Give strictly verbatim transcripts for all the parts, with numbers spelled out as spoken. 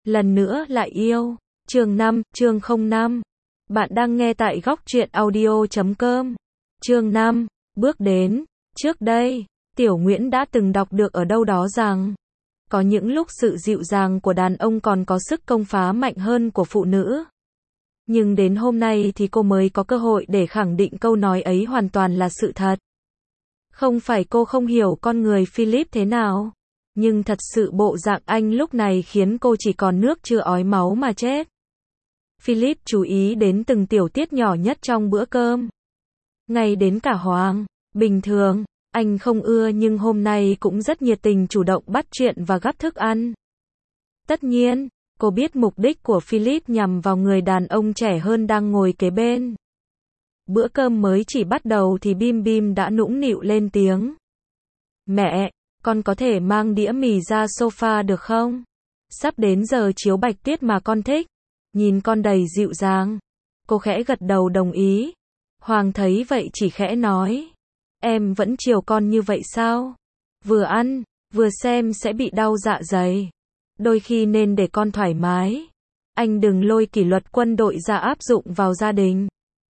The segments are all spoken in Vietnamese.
lần nữa lại yêu. Chương năm, chương không năm. Bạn đang nghe tại góc truyện audio chấm com. Chương năm, bước đến. Trước đây, Tiểu Nguyễn đã từng đọc được ở đâu đó rằng, có những lúc sự dịu dàng của đàn ông còn có sức công phá mạnh hơn của phụ nữ. Nhưng đến hôm nay thì cô mới có cơ hội để khẳng định câu nói ấy hoàn toàn là sự thật. Không phải cô không hiểu con người Philip thế nào, nhưng thật sự bộ dạng anh lúc này khiến cô chỉ còn nước chưa ói máu mà chết. Philip chú ý đến từng tiểu tiết nhỏ nhất trong bữa cơm. Ngay đến cả Hoàng, bình thường, anh không ưa nhưng hôm nay cũng rất nhiệt tình chủ động bắt chuyện và gắp thức ăn. Tất nhiên, cô biết mục đích của Philip nhằm vào người đàn ông trẻ hơn đang ngồi kế bên. Bữa cơm mới chỉ bắt đầu thì Bim Bim đã nũng nịu lên tiếng. Mẹ, con có thể mang đĩa mì ra sofa được không? Sắp đến giờ chiếu bạch tuyết mà con thích. Nhìn con đầy dịu dàng. Cô khẽ gật đầu đồng ý. Hoàng thấy vậy chỉ khẽ nói. Em vẫn chiều con như vậy sao? Vừa ăn, vừa xem sẽ bị đau dạ dày. Đôi khi nên để con thoải mái. Anh đừng lôi kỷ luật quân đội ra áp dụng vào gia đình.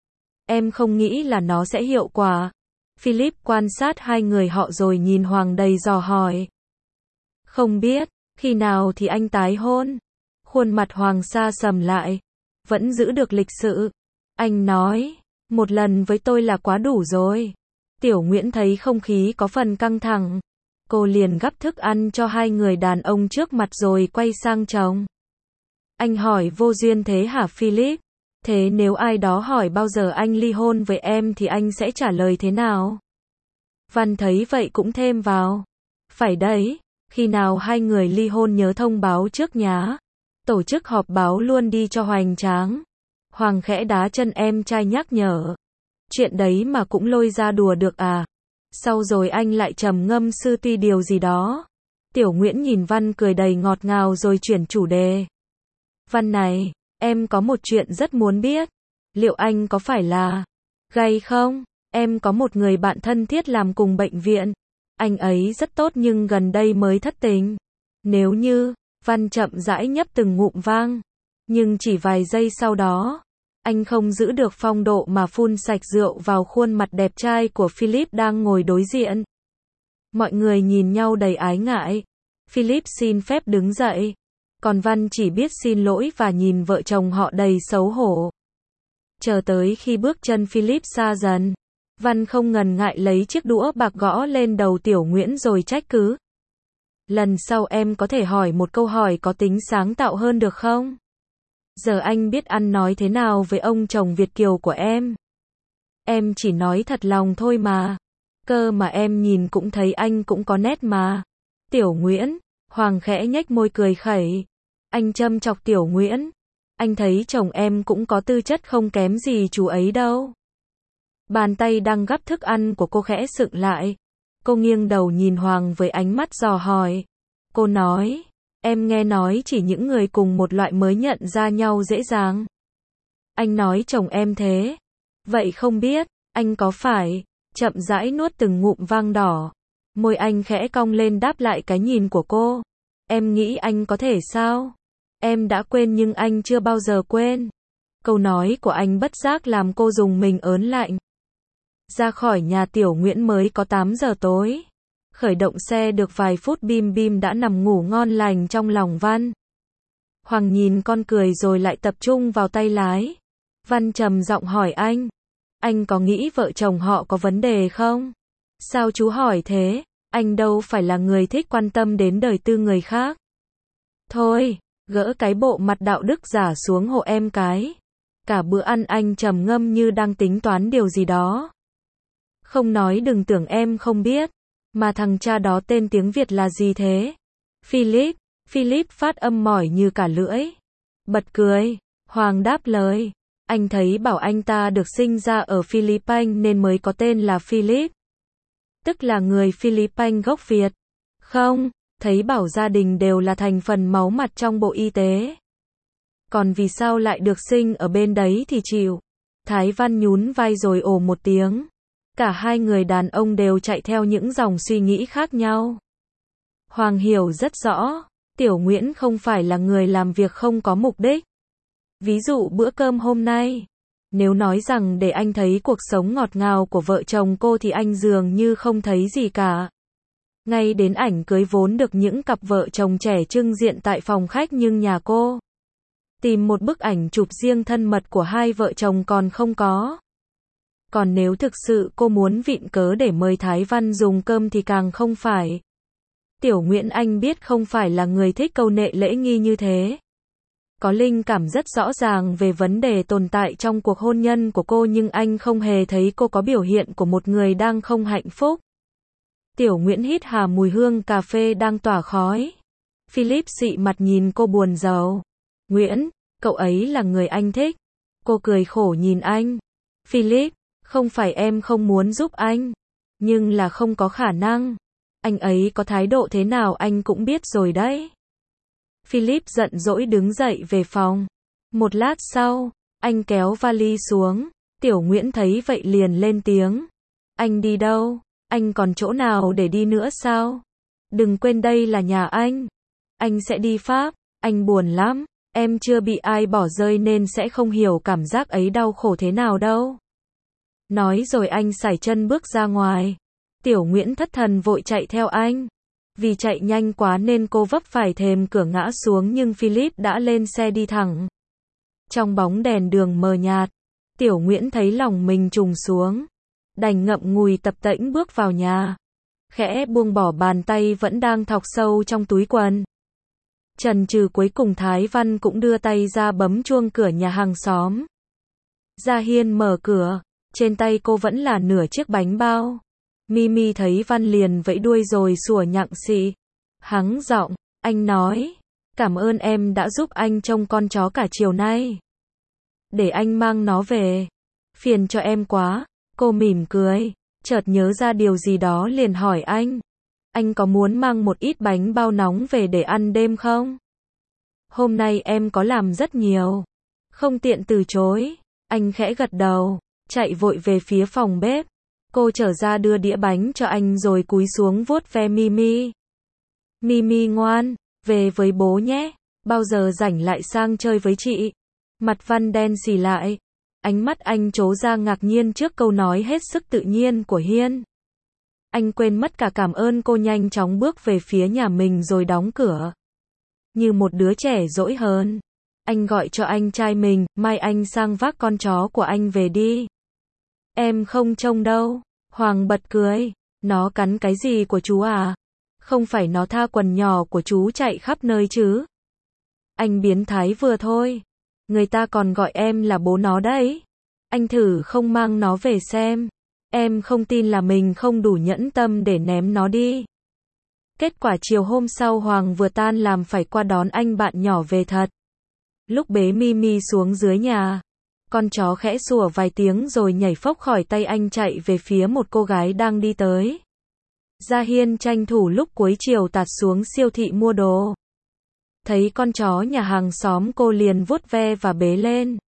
Em không nghĩ là nó sẽ hiệu quả. Philip quan sát hai người họ rồi nhìn Hoàng đầy dò hỏi. Không biết, khi nào thì anh tái hôn? Khuôn mặt Hoàng sa sầm lại. Vẫn giữ được lịch sự. Anh nói, một lần với tôi là quá đủ rồi. Tiểu Nguyễn thấy không khí có phần căng thẳng. Cô liền gắp thức ăn cho hai người đàn ông trước mặt rồi quay sang chồng. Anh hỏi vô duyên thế hả Philip? Thế nếu ai đó hỏi bao giờ anh ly hôn với em thì anh sẽ trả lời thế nào? Văn thấy vậy cũng thêm vào. Phải đấy, khi nào hai người ly hôn nhớ thông báo trước nhá. Tổ chức họp báo luôn đi cho hoành tráng. Hoàng khẽ đá chân em trai nhắc nhở. Chuyện đấy mà cũng lôi ra đùa được à? Sau rồi anh lại trầm ngâm sư tuy điều gì đó. Tiểu Nguyễn nhìn Văn cười đầy ngọt ngào rồi chuyển chủ đề. Văn này, em có một chuyện rất muốn biết. Liệu anh có phải là gay không? Em có một người bạn thân thiết làm cùng bệnh viện. Anh ấy rất tốt nhưng gần đây mới thất tình. Nếu như, Văn chậm rãi nhấp từng ngụm vang. Nhưng chỉ vài giây sau đó, anh không giữ được phong độ mà phun sạch rượu vào khuôn mặt đẹp trai của Philip đang ngồi đối diện. Mọi người nhìn nhau đầy ái ngại. Philip xin phép đứng dậy. Còn Văn chỉ biết xin lỗi và nhìn vợ chồng họ đầy xấu hổ. Chờ tới khi bước chân Philip xa dần, Văn không ngần ngại lấy chiếc đũa bạc gõ lên đầu Tiểu Nguyễn rồi trách cứ. Lần sau em có thể hỏi một câu hỏi có tính sáng tạo hơn được không? Giờ anh biết ăn nói thế nào với ông chồng Việt kiều của em. Em chỉ nói thật lòng thôi mà. Cơ mà em nhìn cũng thấy anh cũng có nét mà. Tiểu Nguyễn, Hoàng khẽ nhếch môi cười khẩy. Anh châm chọc Tiểu Nguyễn. Anh thấy chồng em cũng có tư chất không kém gì chú ấy đâu. Bàn tay đang gắp thức ăn của cô khẽ sựng lại. Cô nghiêng đầu nhìn Hoàng với ánh mắt dò hỏi. Cô nói, em nghe nói chỉ những người cùng một loại mới nhận ra nhau dễ dàng. Anh nói chồng em thế. Vậy không biết, anh có phải, chậm rãi nuốt từng ngụm vang đỏ. Môi anh khẽ cong lên đáp lại cái nhìn của cô. Em nghĩ anh có thể sao? Em đã quên nhưng anh chưa bao giờ quên. Câu nói của anh bất giác làm cô rùng mình ớn lạnh. Ra khỏi nhà Tiểu Nguyễn mới có tám giờ tối. Khởi động xe được vài phút Bim Bim đã nằm ngủ ngon lành trong lòng Văn. Hoàng nhìn con cười rồi lại tập trung vào tay lái. Văn trầm giọng hỏi anh. Anh có nghĩ vợ chồng họ có vấn đề không? Sao chú hỏi thế? Anh đâu phải là người thích quan tâm đến đời tư người khác. Thôi, gỡ cái bộ mặt đạo đức giả xuống hộ em cái. Cả bữa ăn anh trầm ngâm như đang tính toán điều gì đó. Không nói đừng tưởng em không biết. Mà thằng cha đó tên tiếng Việt là gì thế? Philip. Philip phát âm mỏi như cả lưỡi. Bật cười. Hoàng đáp lời. Anh thấy bảo anh ta được sinh ra ở Philippines nên mới có tên là Philip. Tức là người Philippines gốc Việt. Không, thấy bảo gia đình đều là thành phần máu mặt trong bộ y tế. Còn vì sao lại được sinh ở bên đấy thì chịu. Thái Văn nhún vai rồi ồ một tiếng. Cả hai người đàn ông đều chạy theo những dòng suy nghĩ khác nhau. Hoàng hiểu rất rõ, Tiểu Nguyễn không phải là người làm việc không có mục đích. Ví dụ bữa cơm hôm nay. Nếu nói rằng để anh thấy cuộc sống ngọt ngào của vợ chồng cô thì anh dường như không thấy gì cả. Ngay đến ảnh cưới vốn được những cặp vợ chồng trẻ trưng diện tại phòng khách nhưng nhà cô. Tìm một bức ảnh chụp riêng thân mật của hai vợ chồng còn không có. Còn nếu thực sự cô muốn vịn cớ để mời Thái Văn dùng cơm thì càng không phải. Tiểu Nguyễn anh biết không phải là người thích câu nệ lễ nghi như thế. Có linh cảm rất rõ ràng về vấn đề tồn tại trong cuộc hôn nhân của cô nhưng anh không hề thấy cô có biểu hiện của một người đang không hạnh phúc. Tiểu Nguyễn hít hà mùi hương cà phê đang tỏa khói. Philip xị mặt nhìn cô buồn rầu. Nguyễn, cậu ấy là người anh thích. Cô cười khổ nhìn anh. Philip, không phải em không muốn giúp anh. Nhưng là không có khả năng. Anh ấy có thái độ thế nào anh cũng biết rồi đấy. Philip giận dỗi đứng dậy về phòng. Một lát sau, anh kéo vali xuống. Tiểu Nguyễn thấy vậy liền lên tiếng. Anh đi đâu? Anh còn chỗ nào để đi nữa sao? Đừng quên đây là nhà anh. Anh sẽ đi Pháp. Anh buồn lắm. Em chưa bị ai bỏ rơi nên sẽ không hiểu cảm giác ấy đau khổ thế nào đâu. Nói rồi anh sải chân bước ra ngoài. Tiểu Nguyễn thất thần vội chạy theo anh. Vì chạy nhanh quá nên cô vấp phải thềm cửa ngã xuống nhưng Philip đã lên xe đi thẳng. Trong bóng đèn đường mờ nhạt, Tiểu Nguyễn thấy lòng mình trùng xuống. Đành ngậm ngùi tập tễnh bước vào nhà. Khẽ buông bỏ bàn tay vẫn đang thọc sâu trong túi quần. Chần chừ cuối cùng Thái Văn cũng đưa tay ra bấm chuông cửa nhà hàng xóm. Gia Hiên mở cửa, trên tay cô vẫn là nửa chiếc bánh bao. Mimi thấy Văn liền vẫy đuôi rồi sủa nhặng xị. Hắng giọng, anh nói, cảm ơn em đã giúp anh trông con chó cả chiều nay. Để anh mang nó về. Phiền cho em quá. Cô mỉm cười, chợt nhớ ra điều gì đó liền hỏi anh. Anh có muốn mang một ít bánh bao nóng về để ăn đêm không? Hôm nay em có làm rất nhiều. Không tiện từ chối. Anh khẽ gật đầu, chạy vội về phía phòng bếp. Cô trở ra đưa đĩa bánh cho anh rồi cúi xuống vuốt ve Mimi. Mimi ngoan, về với bố nhé. Bao giờ rảnh lại sang chơi với chị. Mặt Văn đen xì lại. Ánh mắt anh trố ra ngạc nhiên trước câu nói hết sức tự nhiên của Hiên. Anh quên mất cả cảm ơn cô nhanh chóng bước về phía nhà mình rồi đóng cửa. Như một đứa trẻ dỗi hờn. Anh gọi cho anh trai mình, mai anh sang vác con chó của anh về đi. Em không trông đâu. Hoàng bật cười. Nó cắn cái gì của chú à? Không phải nó tha quần nhỏ của chú chạy khắp nơi chứ? Anh biến thái vừa thôi. Người ta còn gọi em là bố nó đấy. Anh thử không mang nó về xem. Em không tin là mình không đủ nhẫn tâm để ném nó đi. Kết quả chiều hôm sau Hoàng vừa tan làm phải qua đón anh bạn nhỏ về thật. Lúc bế Mimi xuống dưới nhà, con chó khẽ sủa vài tiếng rồi nhảy phốc khỏi tay anh chạy về phía một cô gái đang đi tới. Gia Hiên tranh thủ lúc cuối chiều tạt xuống siêu thị mua đồ. Thấy con chó nhà hàng xóm cô liền vuốt ve và bế lên.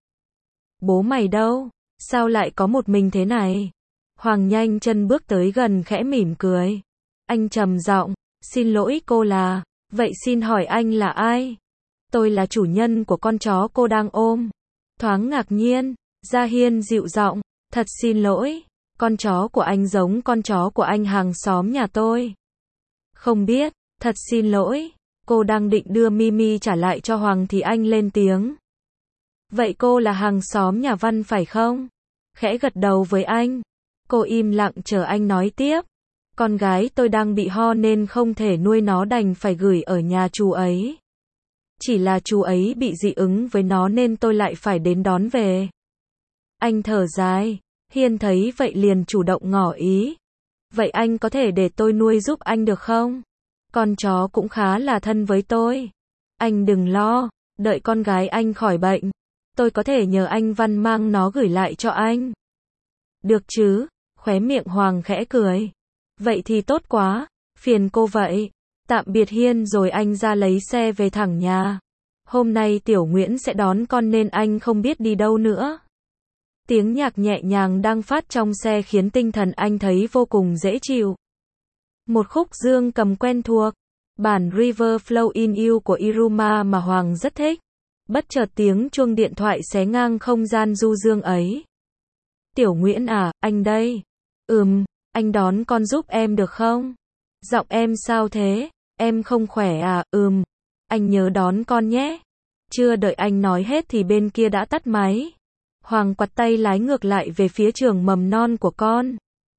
Bố mày đâu? Sao lại có một mình thế này? Hoàng nhanh chân bước tới gần khẽ mỉm cười. Anh trầm giọng, xin lỗi cô là, vậy xin hỏi anh là ai? Tôi là chủ nhân của con chó cô đang ôm. Thoáng ngạc nhiên, Gia Hiên dịu giọng, thật xin lỗi, con chó của anh giống con chó của anh hàng xóm nhà tôi. Không biết, thật xin lỗi. Cô đang định đưa Mimi trả lại cho Hoàng thì anh lên tiếng. Vậy cô là hàng xóm nhà Văn phải không? Khẽ gật đầu với anh. Cô im lặng chờ anh nói tiếp. Con gái tôi đang bị ho nên không thể nuôi nó đành phải gửi ở nhà chú ấy. Chỉ là chú ấy bị dị ứng với nó nên tôi lại phải đến đón về. Anh thở dài. Hiên thấy vậy liền chủ động ngỏ ý. Vậy anh có thể để tôi nuôi giúp anh được không? Con chó cũng khá là thân với tôi. Anh đừng lo, đợi con gái anh khỏi bệnh. Tôi có thể nhờ anh Văn mang nó gửi lại cho anh. Được chứ, khóe miệng Hoàng khẽ cười. Vậy thì tốt quá, phiền cô vậy. Tạm biệt Hiên rồi anh ra lấy xe về thẳng nhà. Hôm nay Tiểu Nguyễn sẽ đón con nên anh không biết đi đâu nữa. Tiếng nhạc nhẹ nhàng đang phát trong xe khiến tinh thần anh thấy vô cùng dễ chịu. Một khúc dương cầm quen thuộc. Bản River Flow in You của Iruma mà Hoàng rất thích. Bất chợt tiếng chuông điện thoại xé ngang không gian du dương ấy. Tiểu Nguyễn à, anh đây. Ừm, anh đón con giúp em được không? Giọng em sao thế? Em không khỏe à? Ừm, anh nhớ đón con nhé. Chưa đợi anh nói hết thì bên kia đã tắt máy. Hoàng quặt tay lái ngược lại về phía trường mầm non của con.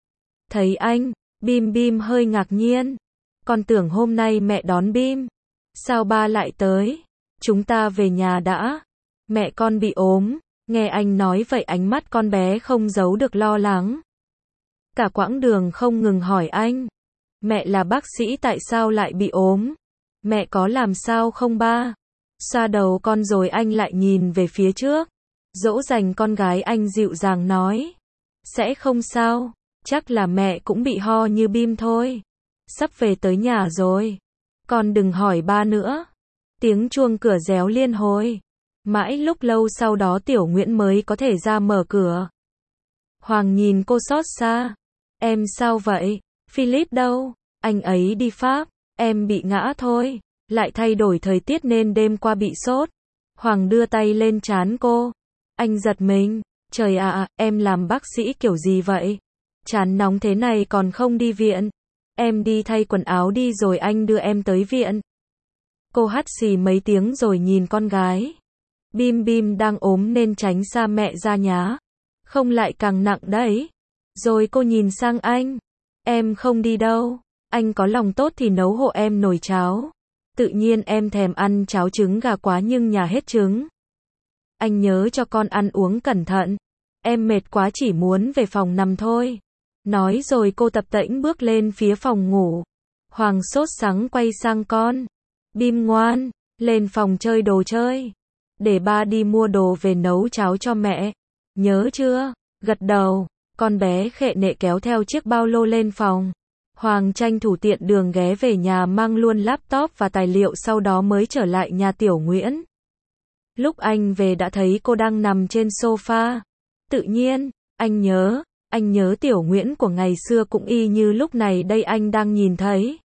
Thấy anh, Bim Bim hơi ngạc nhiên. Con tưởng hôm nay mẹ đón Bim. Sao ba lại tới? Chúng ta về nhà đã. Mẹ con bị ốm. Nghe anh nói vậy ánh mắt con bé không giấu được lo lắng. Cả quãng đường không ngừng hỏi anh. Mẹ là bác sĩ tại sao lại bị ốm? Mẹ có làm sao không ba? Xoa đầu con rồi anh lại nhìn về phía trước. Dỗ dành con gái anh dịu dàng nói. Sẽ không sao. Chắc là mẹ cũng bị ho như Bim thôi. Sắp về tới nhà rồi. Con đừng hỏi ba nữa. Tiếng chuông cửa réo liên hồi. Mãi lúc lâu sau đó Tiểu Nguyễn mới có thể ra mở cửa. Hoàng nhìn cô xót xa. Em sao vậy? Philip đâu? Anh ấy đi Pháp. Em bị ngã thôi. Lại thay đổi thời tiết nên đêm qua bị sốt. Hoàng đưa tay lên trán cô. Anh giật mình. Trời ạ, à, em làm bác sĩ kiểu gì vậy? Trán nóng thế này còn không đi viện. Em đi thay quần áo đi rồi anh đưa em tới viện. Cô hắt xì mấy tiếng rồi nhìn con gái. Bim Bim đang ốm nên tránh xa mẹ ra nhá. Không lại càng nặng đấy. Rồi cô nhìn sang anh. Em không đi đâu. Anh có lòng tốt thì nấu hộ em nồi cháo. Tự nhiên em thèm ăn cháo trứng gà quá nhưng nhà hết trứng. Anh nhớ cho con ăn uống cẩn thận. Em mệt quá chỉ muốn về phòng nằm thôi. Nói rồi cô tập tễnh bước lên phía phòng ngủ. Hoàng sốt sắng quay sang con. Bim ngoan, lên phòng chơi đồ chơi. Để ba đi mua đồ về nấu cháo cho mẹ. Nhớ chưa? Gật đầu. Con bé khệ nệ kéo theo chiếc ba lô lên phòng. Hoàng tranh thủ tiện đường ghé về nhà mang luôn laptop và tài liệu sau đó mới trở lại nhà Tiểu Nguyễn. Lúc anh về đã thấy cô đang nằm trên sofa. Tự nhiên, anh nhớ, anh nhớ Tiểu Nguyễn của ngày xưa cũng y như lúc này đây anh đang nhìn thấy.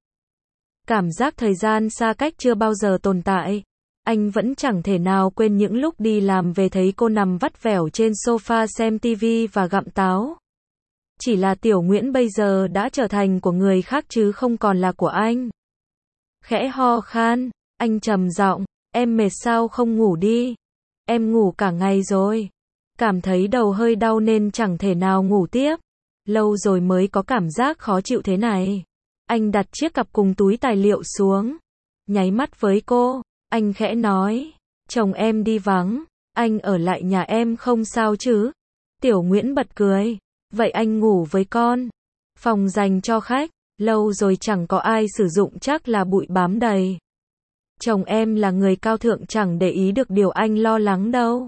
Cảm giác thời gian xa cách chưa bao giờ tồn tại. Anh vẫn chẳng thể nào quên những lúc đi làm về thấy cô nằm vắt vẻo trên sofa xem tivi và gặm táo. Chỉ là Tiểu Nguyễn bây giờ đã trở thành của người khác chứ không còn là của anh. Khẽ ho khan, anh trầm giọng, em mệt sao không ngủ đi? Em ngủ cả ngày rồi. Cảm thấy đầu hơi đau nên chẳng thể nào ngủ tiếp. Lâu rồi mới có cảm giác khó chịu thế này. Anh đặt chiếc cặp cùng túi tài liệu xuống. Nháy mắt với cô, anh khẽ nói, chồng em đi vắng, anh ở lại nhà em không sao chứ? Tiểu Nguyễn bật cười, vậy anh ngủ với con. Phòng dành cho khách, lâu rồi chẳng có ai sử dụng chắc là bụi bám đầy. Chồng em là người cao thượng chẳng để ý được điều anh lo lắng đâu.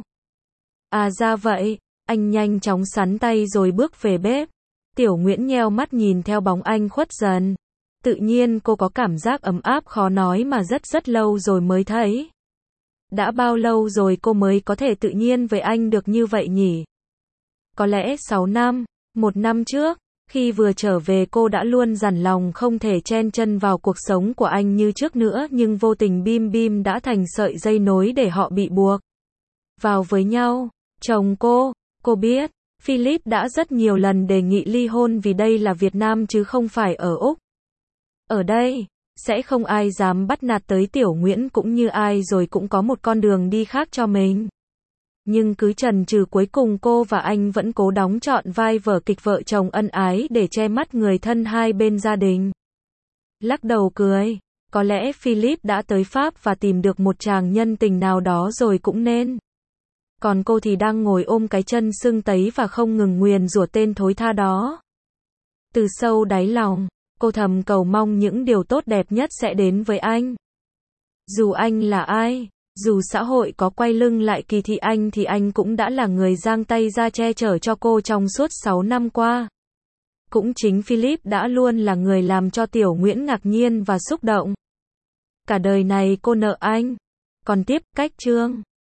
À ra vậy, anh nhanh chóng sắn tay rồi bước về bếp. Tiểu Nguyễn nheo mắt nhìn theo bóng anh khuất dần. Tự nhiên cô có cảm giác ấm áp khó nói mà rất rất lâu rồi mới thấy. Đã bao lâu rồi cô mới có thể tự nhiên với anh được như vậy nhỉ? Có lẽ sáu năm, một năm trước, khi vừa trở về cô đã luôn dằn lòng không thể chen chân vào cuộc sống của anh như trước nữa nhưng vô tình Bim Bim đã thành sợi dây nối để họ bị buộc vào với nhau. Chồng cô, cô biết, Philip đã rất nhiều lần đề nghị ly hôn vì đây là Việt Nam chứ không phải ở Úc. Ở đây, sẽ không ai dám bắt nạt tới Tiểu Nguyễn cũng như ai rồi cũng có một con đường đi khác cho mình. Nhưng cứ chần chừ cuối cùng cô và anh vẫn cố đóng trọn vai vở kịch vợ chồng ân ái để che mắt người thân hai bên gia đình. Lắc đầu cười, có lẽ Philip đã tới Pháp và tìm được một chàng nhân tình nào đó rồi cũng nên. Còn cô thì đang ngồi ôm cái chân sưng tấy và không ngừng nguyền rủa tên thối tha đó. Từ sâu đáy lòng, cô thầm cầu mong những điều tốt đẹp nhất sẽ đến với anh. Dù anh là ai, dù xã hội có quay lưng lại kỳ thị anh thì anh cũng đã là người giang tay ra che chở cho cô trong suốt sáu năm qua. Cũng chính Philip đã luôn là người làm cho Tiểu Nguyễn ngạc nhiên và xúc động. Cả đời này cô nợ anh. Còn tiếp, cách chương